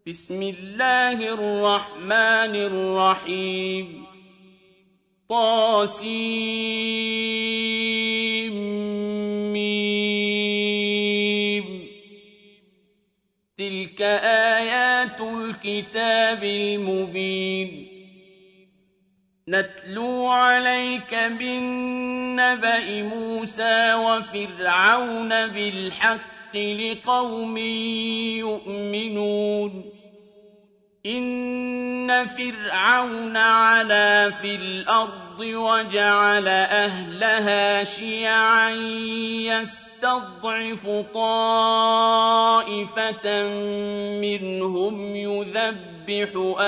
بسم الله الرحمن الرحيم طاسيم تلك آيات الكتاب المبين نتلو عليك بالنبأ موسى وفرعون بالحق لقوم يؤمنون إن فرعون علا في الأرض وجعل أهلها شيعا يستضعف طائفة منهم يذبح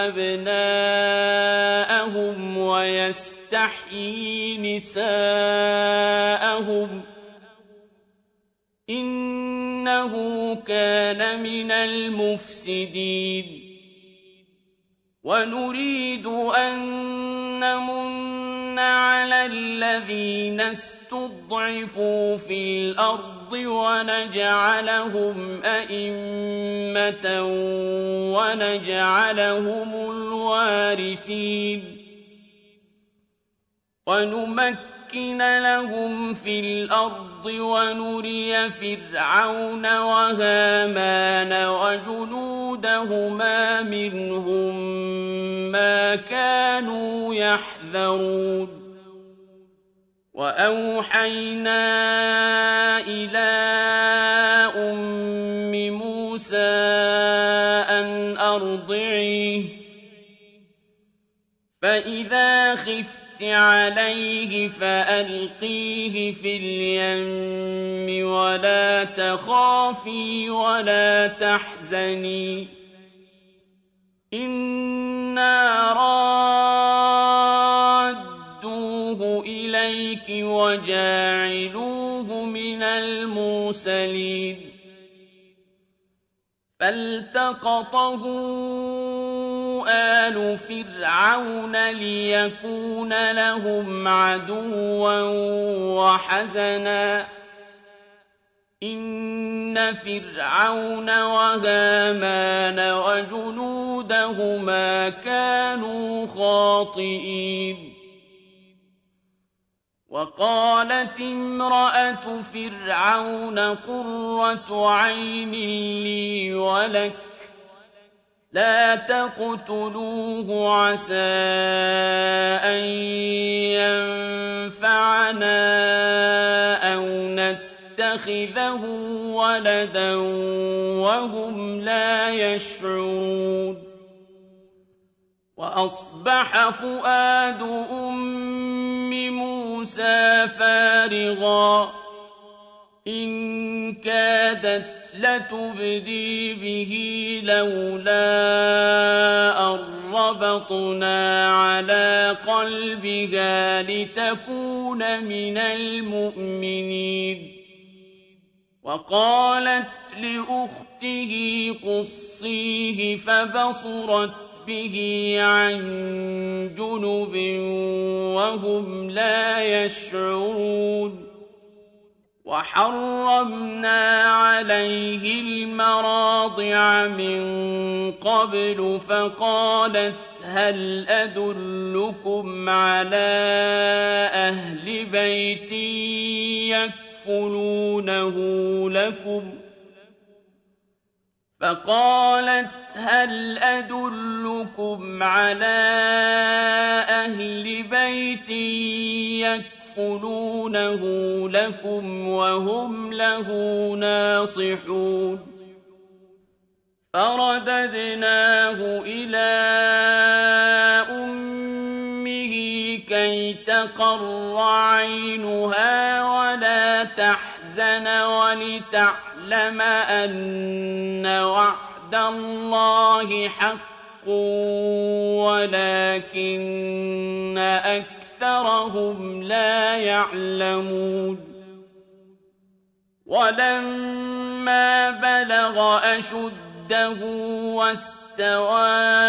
أبناءهم ويستحيي نساءهم إنه كان من المفسدين ونريد أن نمن على الذين استضعفوا في الأرض ونجعلهم أئمة ونجعلهم الوارثين ونمكن لهم في الأرض ونري فرعون وهامان وجنودهما منهم ما كانوا يحذرون وأوحينا إلى أم موسى أن أرضعيه فإذا خفت عليه فألقيه في اليم ولا تخافي ولا تحزني إنا رادوه إليك وجاعلوه من المرسلين فالتقطه آل فرعون ليكون لهم عدوا وحزنا إن فرعون وهامان وجنودهما كانوا خاطئين وقالت امرأة فرعون قرة عين لي ولك لا تقتلوه عسى أن ينفعنا أو نتخذه ولدا وهم لا يشعرون وأصبح فؤاد أم موسى فارغا إن كادت لتبدي به لولا أن ربطنا على قلبها لتكون من المؤمنين وقالت لأخته قصيه فبصرت به عن جنب وهم لا يشعرون وحرمنا عليه المراضع من قبل فقالت هل أدلكم على أهل بيت يكفلونه لكم فقالت هل أدلكم على أهل بيت يكفلونه لكم وهم له ناصحون فرددناه إلى أمه كي تقر عينها ولا تحزن ولتعلم أن وعد الله حق ولكن أكثرهم لا يعلمون ولما بلغ أشده واستوى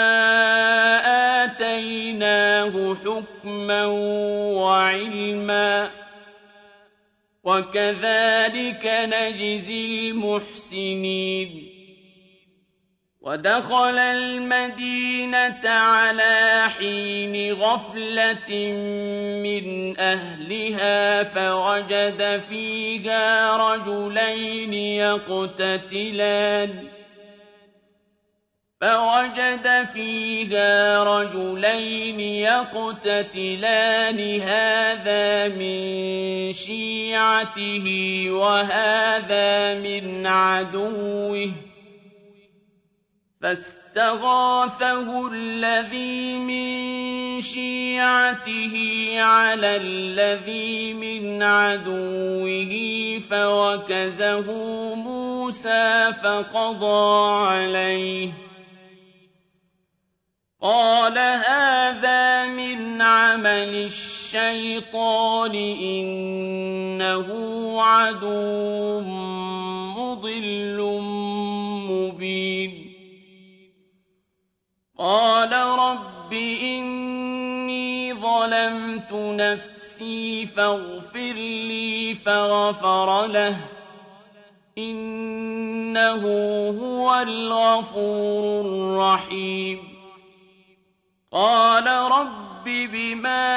آتيناه حكما وعلما وكذلك نجزي المحسنين ودخل المدينة على حين غفلة من أهلها فوجد فيها رجلين يقتتلان هذا من شيعته وهذا من عدوه فاستغاثه الذي من شيعته على الذي من عدوه فوكزه موسى فقضى عليه قال هذا من عمل الشيطان إنه عدو مضل مبين قال رب إني ظلمت نفسي فاغفر لي فغفر له إنه هو الغفور الرحيم قال رب بما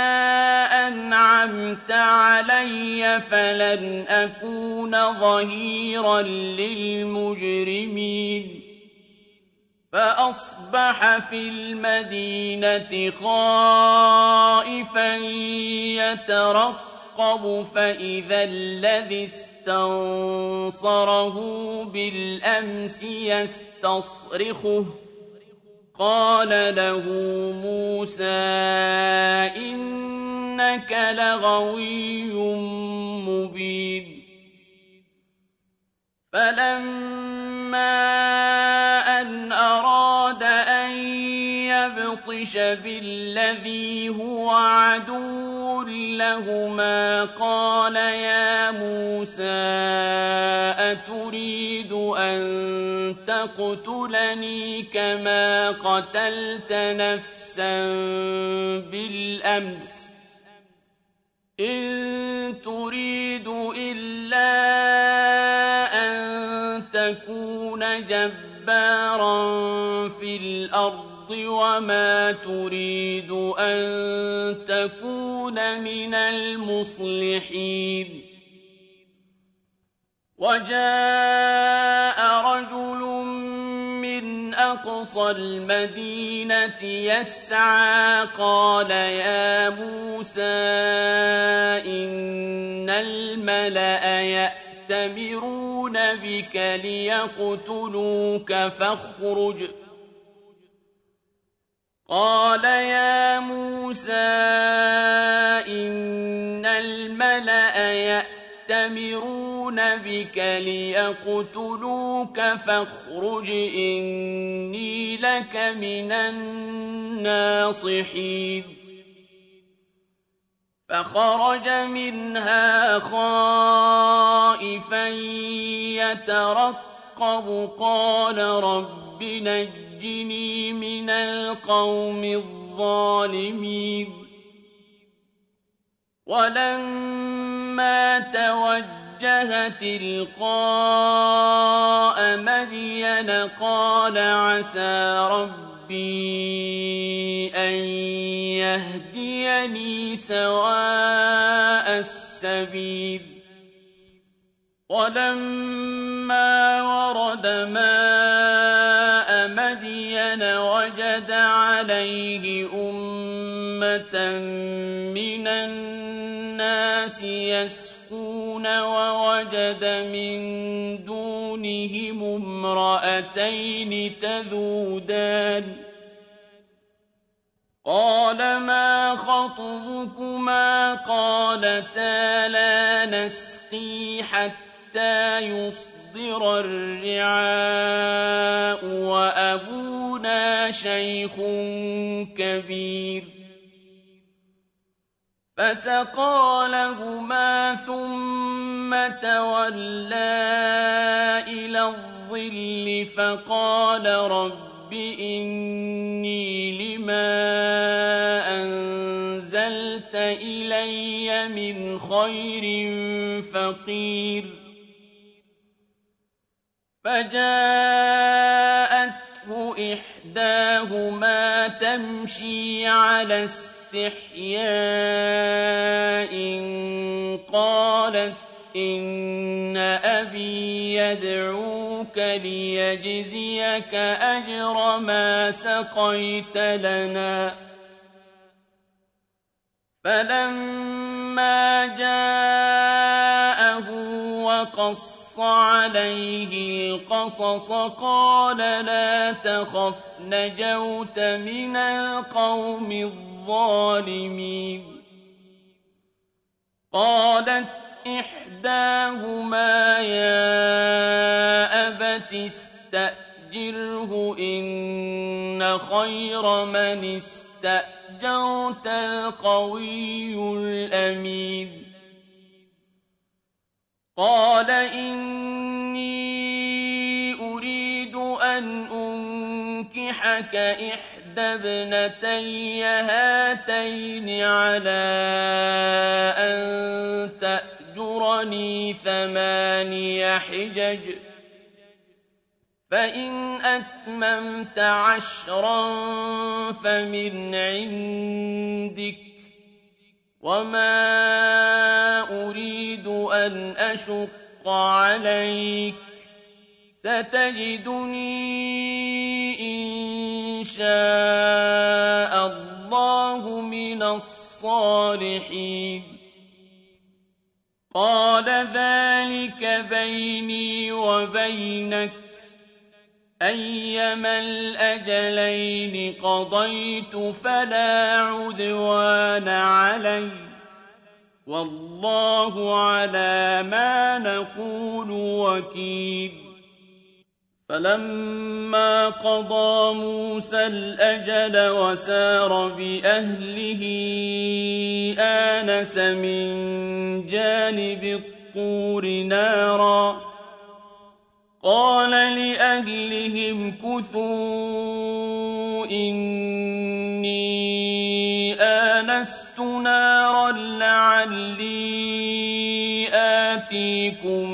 أنعمت علي فلن أكون ظهيرا للمجرمين فأصبح في المدينة خائفا يترقب فإذا الذي استنصره بالأمس يستصرخه قال له موسى إنك لغوي مبين فلما أن أراد أن يبطش بالذي هو عدو لهما قال يا موسى أتريد أن تقتلني كما قتلت نفسا بالأمس إن تريد إلا أن تكون جبارا في الأرض وما تريد أن تكون من المصلحين وجاء رجل من أقصى المدينة يسعى قال يا موسى إن الملأ يأتمرون بك ليقتلوك فاخرج قال يا موسى إن الملأ يأتمرون بك ليقتلوك فاخرج إني لك من الناصحين فخرج منها خائفا يترقب قال رب نجني من القوم الظالمين ولما توجه تلقاء مدين قال عسى ربي أن يهديني سواء السبيل ولما ورد ماء مدين وجد عليه أمة من الناس يسقون ووجد من دونهم امرأتين تذودان قال ما خطبكما قالتا لا نسقي حتى يصدر الرعاء وأبونا شيخ كبير فسقى لهما ثم تولى إلى الظل فقال رب إني لما أنزلت إلي من خير فقير فجاءت إحداهما تمشي على استحياء قالت إن أبي يدعوك ليجزيك أجر ما سقيت لنا. فلما جاءه وقص عليه القصص قال لا تخف نجوت من القوم الظالمين. قالت إحداهما يا أبت استأجره إن خير من استأجرت القوي الأمين. قال إني أريد أن أنكحك إحدى ابنتي هاتين على أن تأجرني 8 حجج فإن أتممت 10 فمن عندك وما أريد أن أشق عليك ستجدني إن شاء الله من الصالحين. قال ذلك بيني وبينك أيما الأجلين قضيت فلا عدوان علي والله على ما نقول وكيل. فلما قضى موسى الأجل وسار بأهله آنس من جانب الطور نارا قال لأهلهم كثوا إني آنست نارا لعلي آتيكم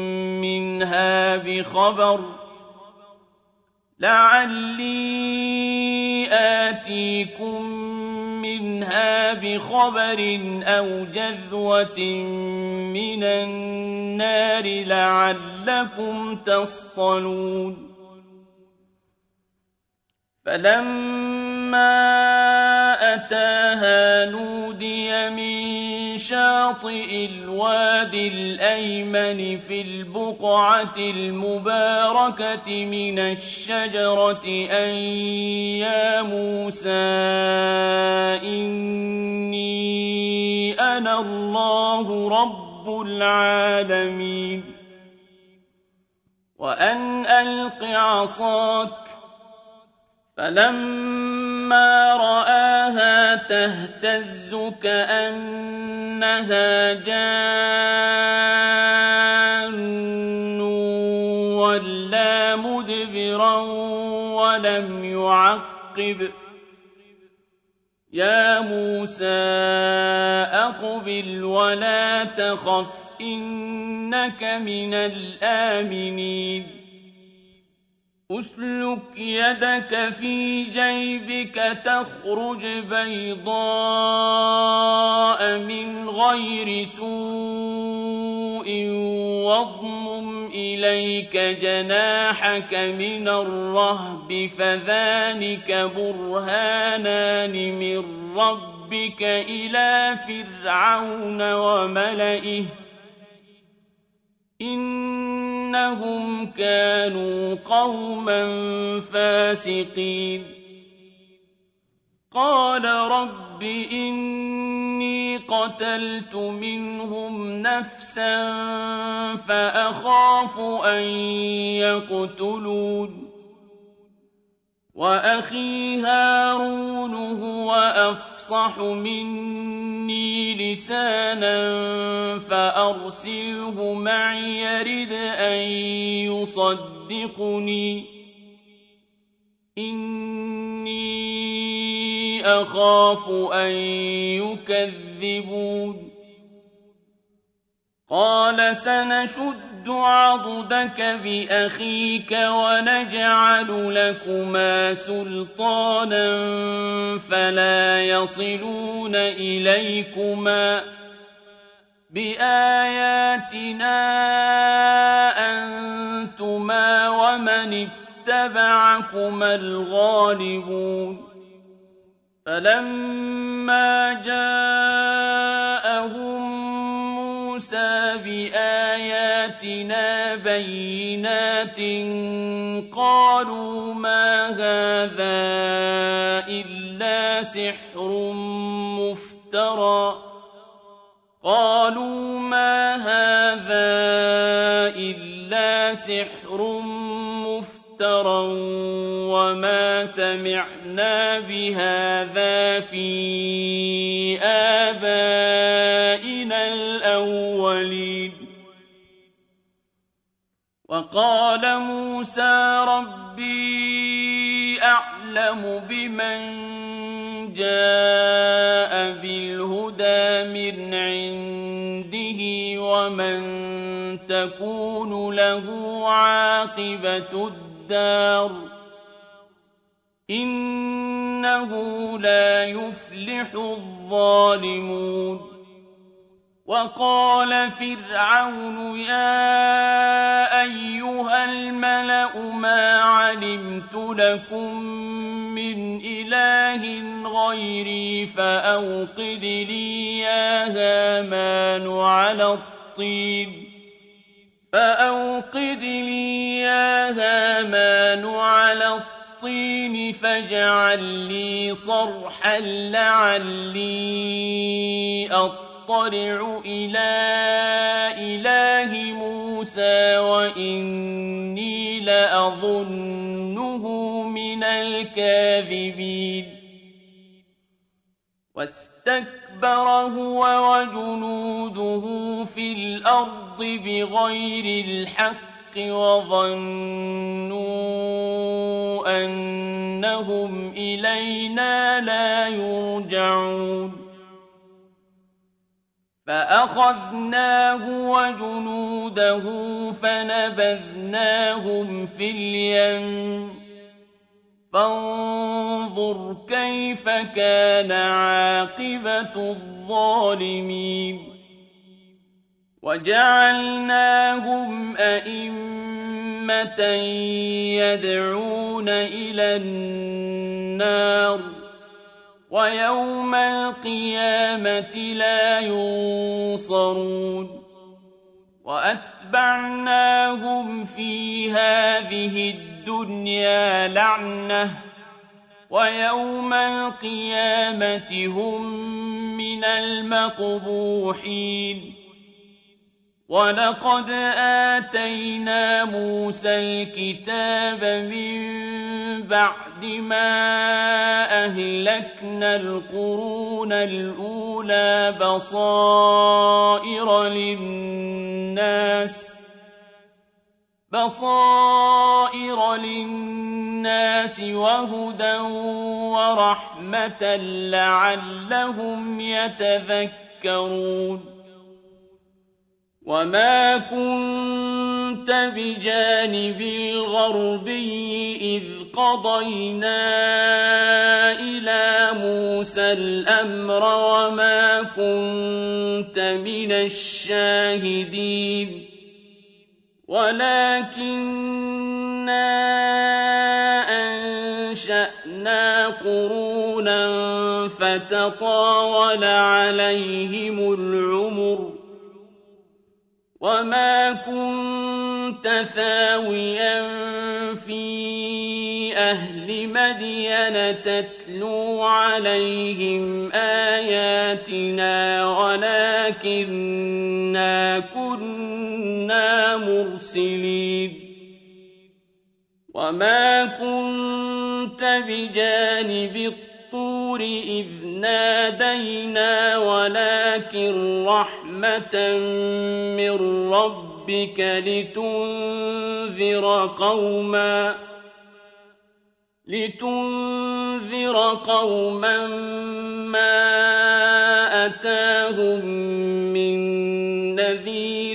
منها بخبر أو جذوة من النار لعلكم تصطلون. فلما أتاها نودي من شاطئ الوادي الأيمن في البقعة المباركة من الشجرة أن يا موسى إني أنا الله رب العالمين وأن ألق عصاك. فلما رآها تهتز كأنها جان ولا مدبرا ولم يعقب. يا موسى أقبل ولا تخف إنك من الآمنين. أسلك يدك في جيبك تخرج بيضاء من غير سوء واضمم إليك جناحك من الرهب فذلك برهانان من ربك إلى فرعون وملئه إنهم كانوا قوما فاسقين. قال رب إني قتلت منهم نفسا فأخاف أن يقتلون وأخي هارون هو أفصح مني لسانا فأرسله معي يرد أن يصدقني إني أخاف أن يكذبون. قال سنشد عضدك بأخيك ونجعل لكما سلطانا فلا يصلون إليكما بآياتنا أنتما ومن اتبعكما الغالبون فلما جاءهم موسى بآياتنا بينات قالوا ما هذا إلا سحر مفترى وما سمعنا بهذا في آبائنا الأولين وقال موسى ربي أعلم بمن جاء بالهدى من عنده ومن تكون له عاقبة الدار إنه لا يفلح الظالمون وقال فرعون يا أيها الملأ ما علمت لكم من إله غيري فأوقد لي يا هامان على الطين فاجعل لي صرحا لعلي أطلع إلى إله موسى وإني لأظنه من الكاذبين واستكبر هو وجنوده في الأرض بغير الحق وظنوا أنهم إلينا لا يرجعون فأخذناه وجنوده فنبذناهم في اليم فانظر كيف كان عاقبة الظالمين وجعلناهم أئمة يدعون إلى النار ويوم القيامة لا ينصرون وأتبعناهم في هذه الدنيا لعنة ويوم القيامة هم من المقبوحين ولقد آتينا موسى الكتاب من بعد ما أهلكنا القرون الأولى بصائر للناس وهدى ورحمة لعلهم يتذكرون وما كنت بجانب الغربي إذ قضينا إلى موسى الأمر وما كنت من الشاهدين ولكننا أنشأنا قرونا فتطاول عليهم العمر وما كنت ثاويا في أهل مدين تتلو عليهم آياتنا ولكننا كنا مرسلين وما كنت بجانب الطور إذ نادينا ولكن رحمة من ربك لتنذر قوما ما أتاهم من نذير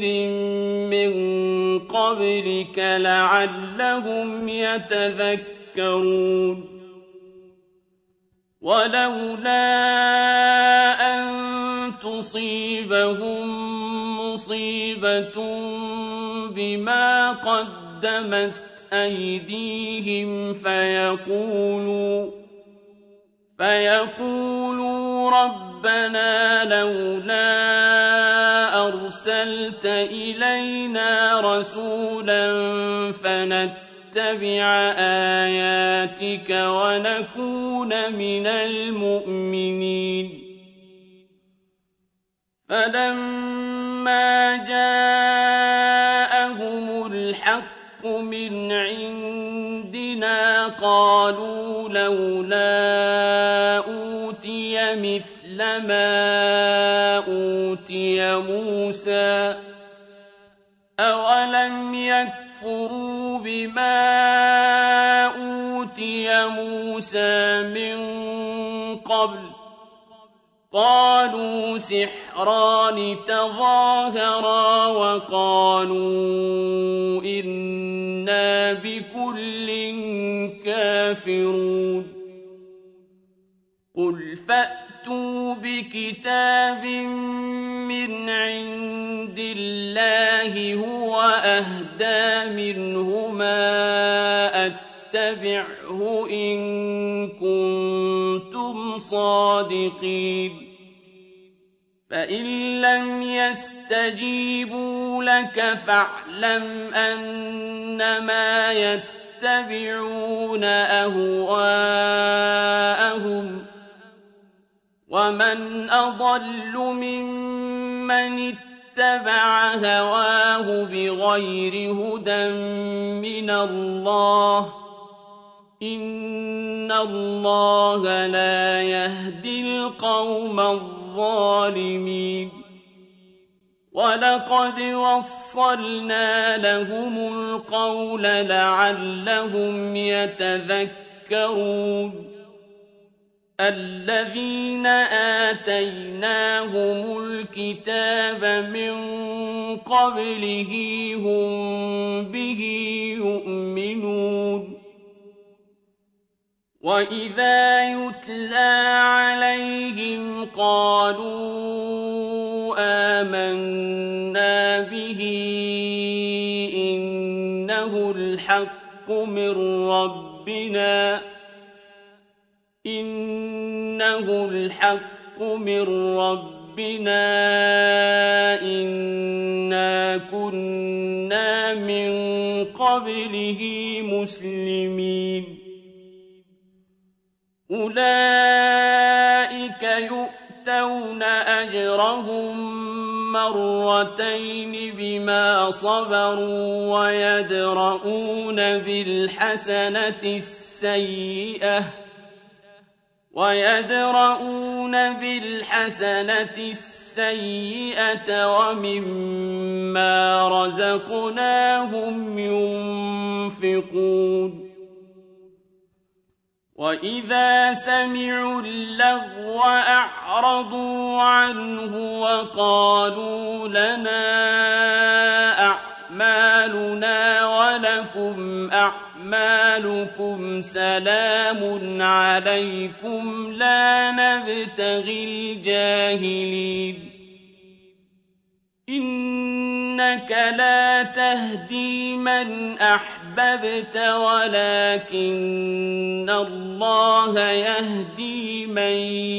قبلك لعلهم يتذكرون ولولا أن تصيبهم مصيبة بما قدمت أيديهم فيقولوا ربنا لولا أرسلت إلينا رسولا فنتبع آياتك ونكون من المؤمنين فلما جاءهم الحق من عندنا قالوا لولا أوتي مثل ما أوتي موسى أولم يكفروا بما أوتي موسى من قبل قالوا سحران تظاهرا وقالوا إنا بكل كافرون قل فأتوا بكتاب من عند الله هو أهدى منهما اتبعه إن كنتم صادقين فإن لم يستجيبوا لك فاعلم أنما يتبعون أهواءهم ومن أضل ممن اتبع هواه بغير هدى من الله إن الله لا يهدي القوم الظالمين ولقد وصلنا لهم القول لعلهم يتذكرون الذين آتيناهم الكتاب من قبله هم به يؤمنون وإذا يتلى عليهم قالوا آمنا به إنه الحق من ربنا إنا كنا من قبله مسلمين أولئك يؤتون أجرهم مرتين بما صبروا ويدرؤون بالحسنة السيئة ومما رزقناهم ينفقون وإذا سمعوا اللغو أعرضوا عنه وقالوا لنا أعمالنا ولكم أعمالكم سلام عليكم لا نبتغي الجاهلين إنك لا تهدي من أحببت ولكن الله يهدي من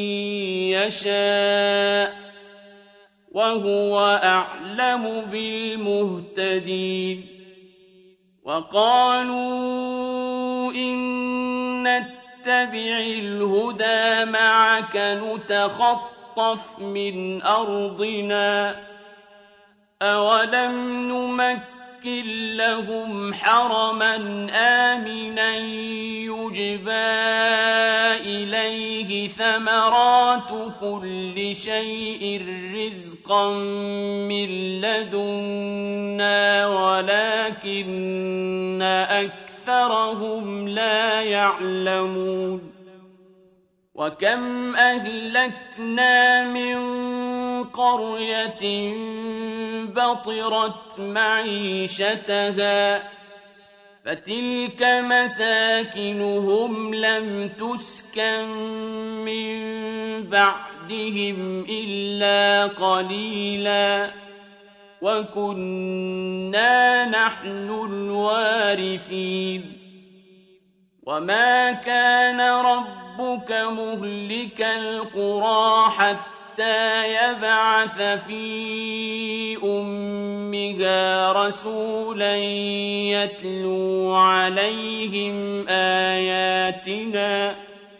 يشاء وهو أعلم بالمهتدين وقالوا إن نتبع الهدى معك نتخطف من أرضنا أولم نمكن لهم حرما آمنا يجبى إليه ثمرات كل شيء رزقا من لدنا ولكن أكثرهم لا يعلمون وكم أهلكنا من قرية بطرت معيشتها فتلك مساكنهم لم تسكن من بعدهم إلا قليلا وكنا نحن الوارثين وما كان ربك مهلك القرى حتى يبعث في أمها رسولا يتلو عليهم آياتنا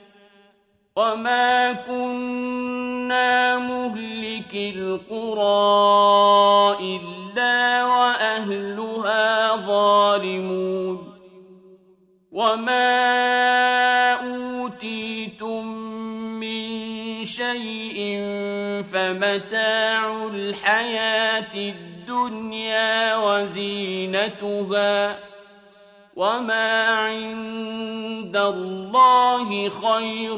وما كنا مهلك القرى إلا وأهلها ظالمون وما أوتيتم من شيء فمتاع الحياة الدنيا وزينتها وما عند الله خير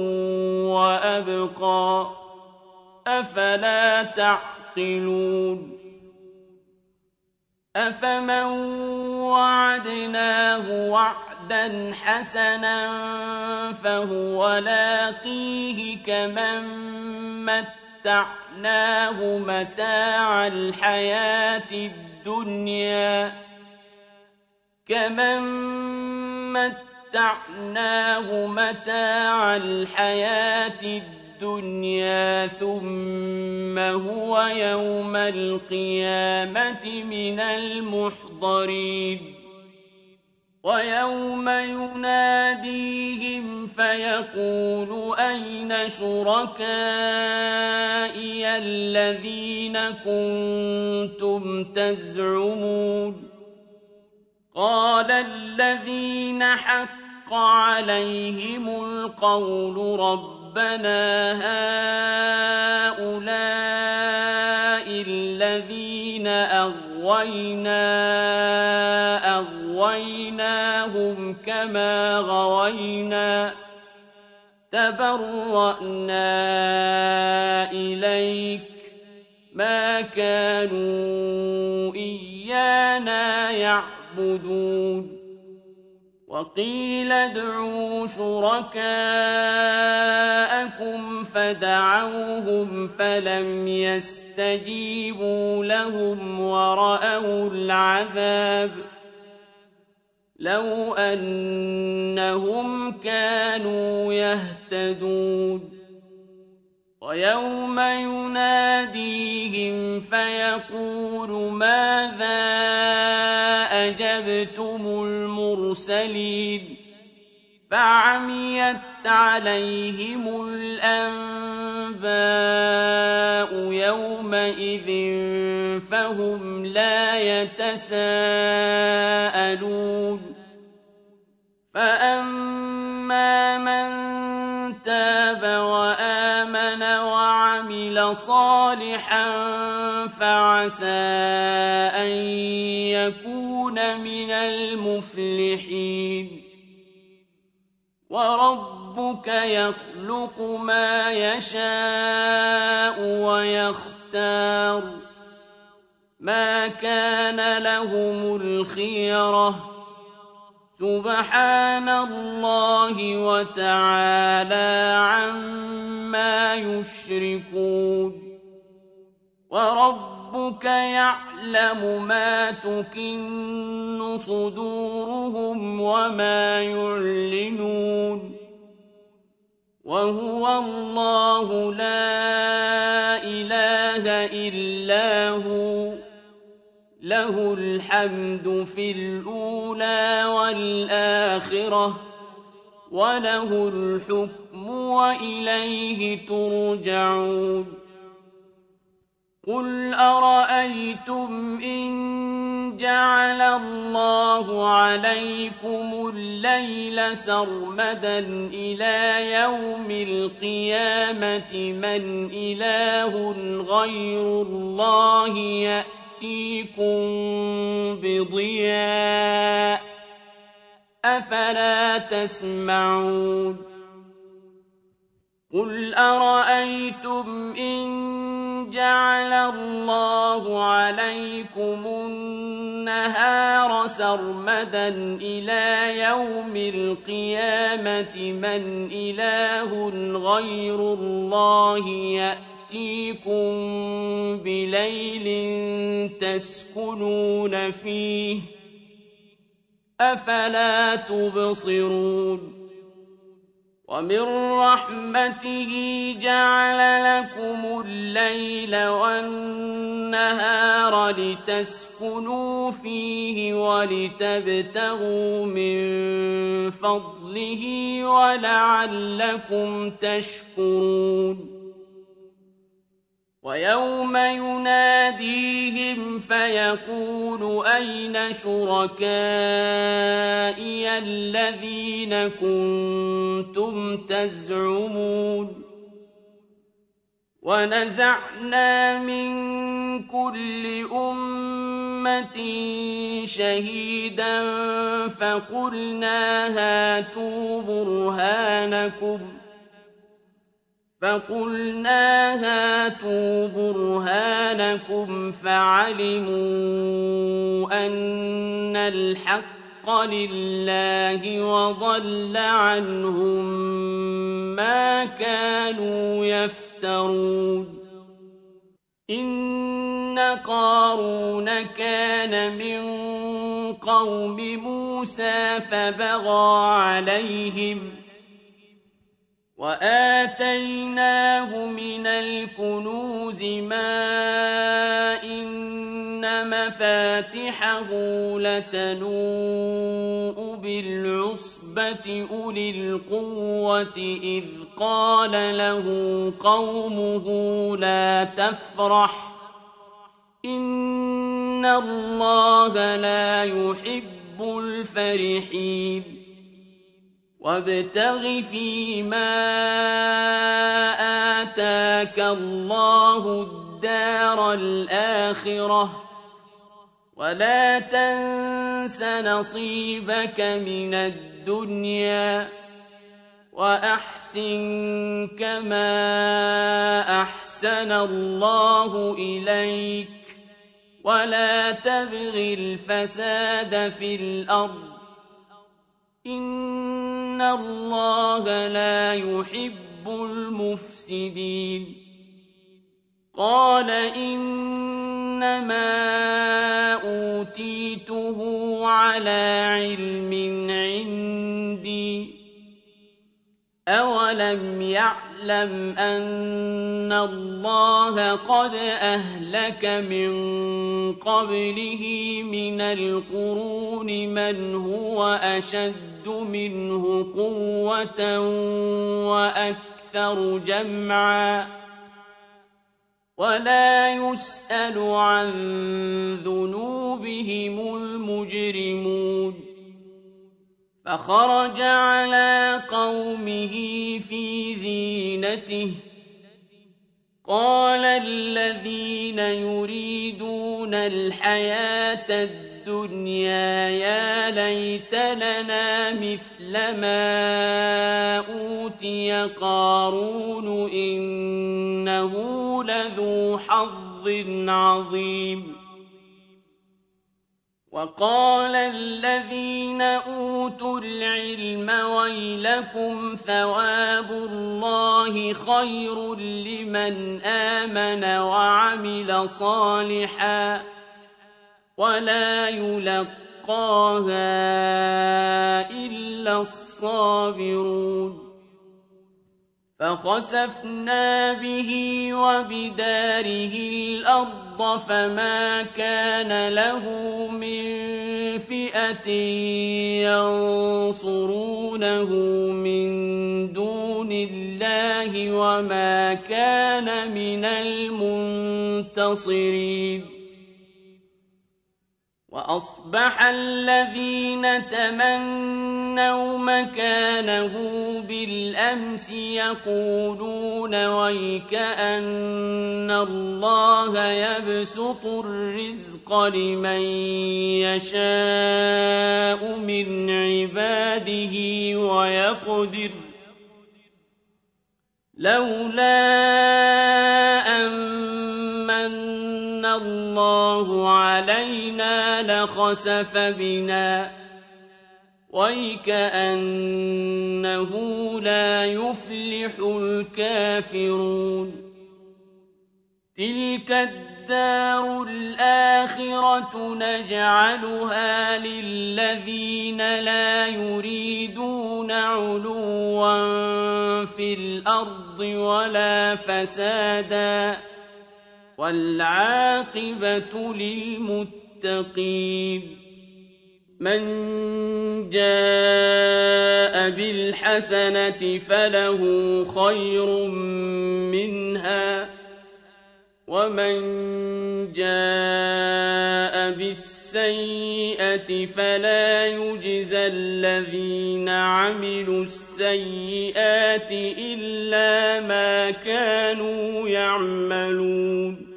وأبقى أفلا تعقلون أفمن وعدناه وعدا حسنا فهو لاقيه كمن متعناه متاع الحياة الدنيا ثم هو يوم القيامة من المحضرين ويوم يناديهم فيقول أين شركائي الذين كنتم تزعمون قال الذين حق عليهم القول ربنا هؤلاء الذين أغويناهم كما غوينا تبرأنا إليك ما كانوا إيانا يعبدون وقيل ادعوا شركاءكم فدعوهم فلم يستجيبوا لهم ورأوا العذاب لو أنهم كانوا يهتدون ويوم يناديهم فيقول ماذا أجبتم المرسلين فعميت عليهم الأنباء يومئذ فهم لا يتساءلون فأما من تاب وآمن وعمل صالحا فعسى أن يكون من المفلحين وربك يخلق ما يشاء ويختار ما كان لهم الخيرة سبحان الله وتعالى عما يشركون وربك يعلم ما تكن صدورهم وما يعلنون وهو الله لا إله إلا هو له الحمد في الأولى والآخرة وله الحكم وإليه ترجعون قل أرأيتم إن جعل الله عليكم الليل سرمدا إلى يوم القيامة من إله غير الله يأتيكم بضياء أفلا تسمعون قل أرأيتم إن جعل الله عليكم النهار سرمدا إلى يوم القيامة من إله غير الله يأتيكم بليل تسكنون فيه أفلا تبصرون ومن رحمته جعل لكم الليل والنهار لتسكنوا فيه ولتبتغوا من فضله ولعلكم تشكرون ويوم يناديهم فيقول أين شركائي الذين كنتم تزعمون ونزعنا من كل أمة شهيدا فقلنا هاتوا برهانكم فعلموا أن الحق لله وضل عنهم ما كانوا يفترون إن قارون كان من قوم موسى فبغى عليهم وآتيناه من الكنوز ما إن مفاتحه لتنوء بالعصبة أولي القوة إذ قال له قومه لا تفرح إن الله لا يحب الفرحين وابتغ فيما آتاك الله الدار الآخرة ولا تنس نصيبك من الدنيا وأحسن كما أحسن الله إليك ولا تبغ الفساد في الأرض إن الله لا يحب المفسدين قال إنما أوتيته على علم عندي أولم يعلم أن الله قد أهلك من قبله من القرون من هو أشد منه قوة وأكثر جمعا ولا يسأل عن ذنوبهم المجرمون فخرج على قومه في زينته قال الذين يريدون الحياة الدنيا يا ليت لنا مثل ما أوتي قارون إنه لذو حظ عظيم وقال الذين أوتوا العلم ويلكم ثواب الله خير لمن آمن وعمل صالحا ولا يلقاها إلا الصابرون فخسفنا به وبداره الأرض فما كان له من فئة ينصرونه من دون الله وما كان من المنتصرين وأصبح الذين تمنوا مكانه بالأمس يقولون ويكأن الله يبسط الرزق لمن يشاء من عباده ويقدر لولا أن الله علينا لخسف بنا وَيْكَأَنَّهُ لَا يُفْلِحُ الْكَافِرُونَ تِلْكَ الدَّارُ الْآخِرَةُ نَجْعَلُهَا لِلَّذِينَ لَا يُرِيدُونَ عُلُوًّا فِي الْأَرْضِ وَلَا فَسَادًا وَالْعَاقِبَةُ لِلْمُتَّقِينَ مَنْ جَاءَ بِالْحَسَنَةِ فَلَهُ خَيْرٌ مِّنْهَا وَمَنْ جَاءَ بِالسَّيِّئَةِ فَلَا يُجْزَى الَّذِينَ عَمِلُوا السَّيِّئَاتِ إِلَّا مَا كَانُوا يَعْمَلُونَ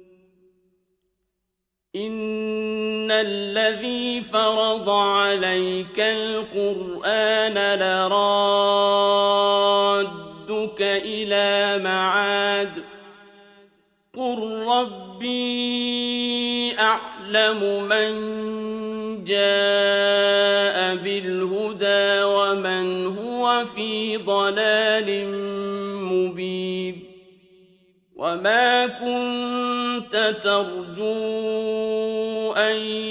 إِنَّ الَّذِي فَرَضَ عَلَيْكَ الْقُرْآنَ لَرَادُّكَ إِلَىٰ مَعَادٍ قُل رَّبِّي أَعْلَمُ مَن جَاءَ بِالْهُدَىٰ وَمَنْ هُوَ فِي ضَلَالٍ مُّبِينٍ وَمَا كُنتَ تَرْجُو أَن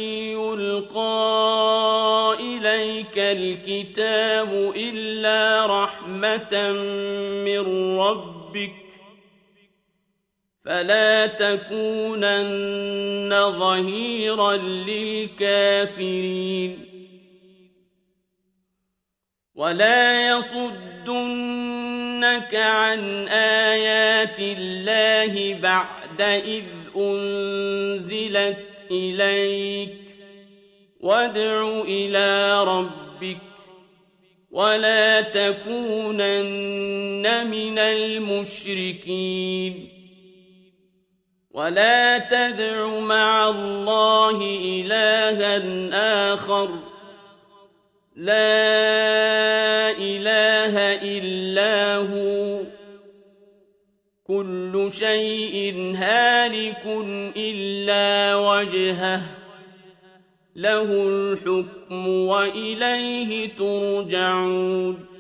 يُلْقَىٰ إِلَيْكَ الْكِتَابُ إِلَّا رَحْمَةً مِّن رَّبِّكَ فَلَا تَكُونَنَّ ظَهِيرًا لِّلْكَافِرِينَ وَلَا يَصُدُّنَّكَ عَنْ آيَاتِ اللَّهِ بَعْدَ إِذْ أُنزِلَتْ إِلَيْكَ وَادْعُ إِلَىٰ رَبِّكَ وَلَا تَكُونَنَّ مِنَ الْمُشْرِكِينَ وَلَا تَدْعُ مَعَ اللَّهِ إِلَٰهًا آخَرَ لَا إِلَٰهَ إِلَّا هُوَ كُلُّ شَيْءٍ هَالِكٌ إِلَّا وَجْهَهُ لَهُ الْحُكْمُ وَإِلَيْهِ تُرْجَعُونَ